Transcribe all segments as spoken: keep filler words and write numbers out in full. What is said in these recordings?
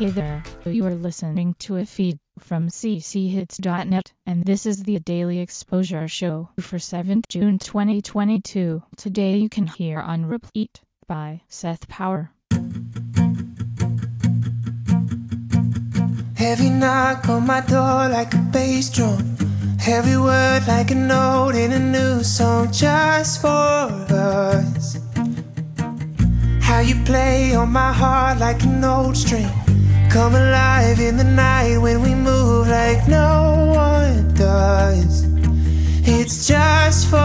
Hey there, you are listening to a feed from c c hits dot net, and this is the Daily Exposure Show for seventh of June twenty twenty-two. Today you can hear On Repeat by Seth Power. Heavy knock on my door like a bass drum. Heavy word like a note in a new song just for us. How you play on my heart like an old string. Come alive in the night when we move like no one does. It's just for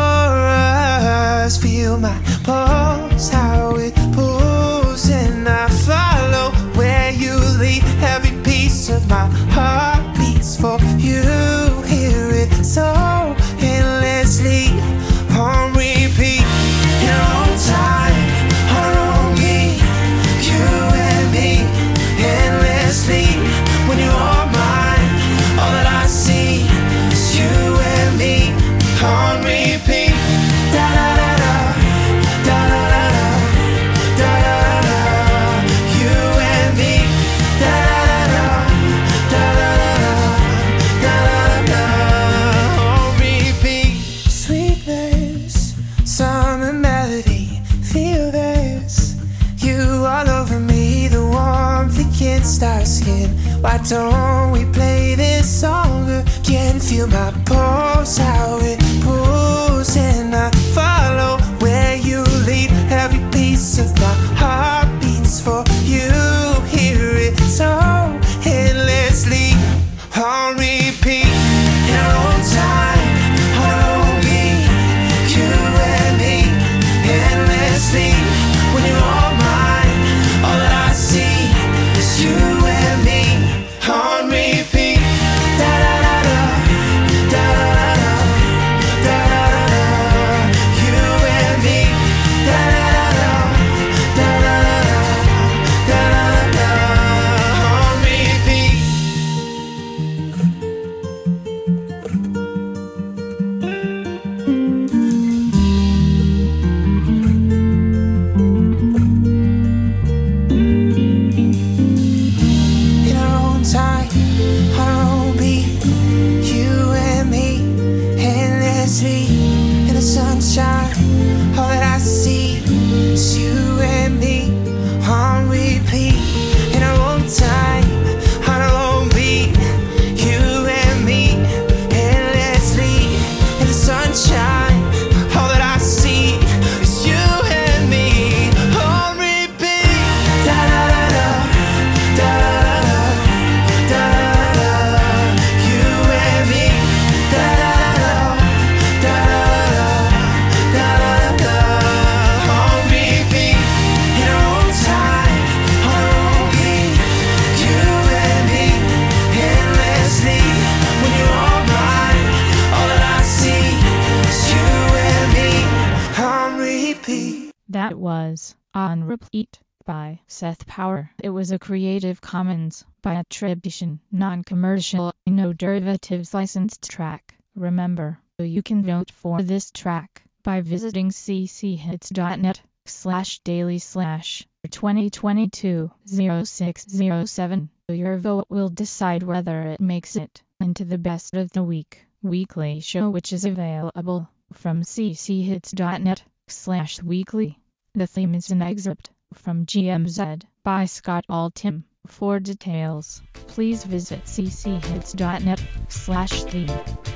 us. Feel my pulse, how it pulls, and I follow where you lead. Every piece of my heart beats for you. Hear it so endlessly on repeat. In our own time, our own beat, you and me, endlessly. When you are mine, all that I see is you and me on repeat. Da da da da, da da da da, da da da. You and me, da da da da, da da da da, on repeat. Sweetness, summer melody, feel this. You all over me, the warmth against our skin. Why don't we play this song again? Feel my pulse, how it pulls, and I follow where you lead. Every piece of my heart beats for you. Hear it so endlessly on repeat. In our own time, our own beat, you and me, endlessly. When you're all mine, all that I see is you and me on repeat. Da da da da, da da da da, da da da. You and me, da da da da, da da da da, on repeat. In our own time, our own beat, you and me, endlessly. In the sunshine, all that I see is you and me on repeat. In our own time, on our own beat, you and me, endlessly. In the sunshine, all that I see is you and me on repeat. Da da da da, da da da da, da da da. You and me, da da da da, da da da da, on repeat. In our own time, our own beat, you and me, endlessly. When you're all mine, all that I see is you and me on repeat. That was On Repeat by Seth Power. It was a Creative Commons by attribution, non-commercial, no derivatives licensed track. Remember, you can vote for this track by visiting c c hits dot net slash daily slash twenty twenty-two oh six oh seven. Your vote will decide whether it makes it into the Best of the Week weekly show, which is available from c c hits dot net slash weekly. The theme is an excerpt from G M Z by Scott Altham. For details, please visit c c hits dot net slash theme.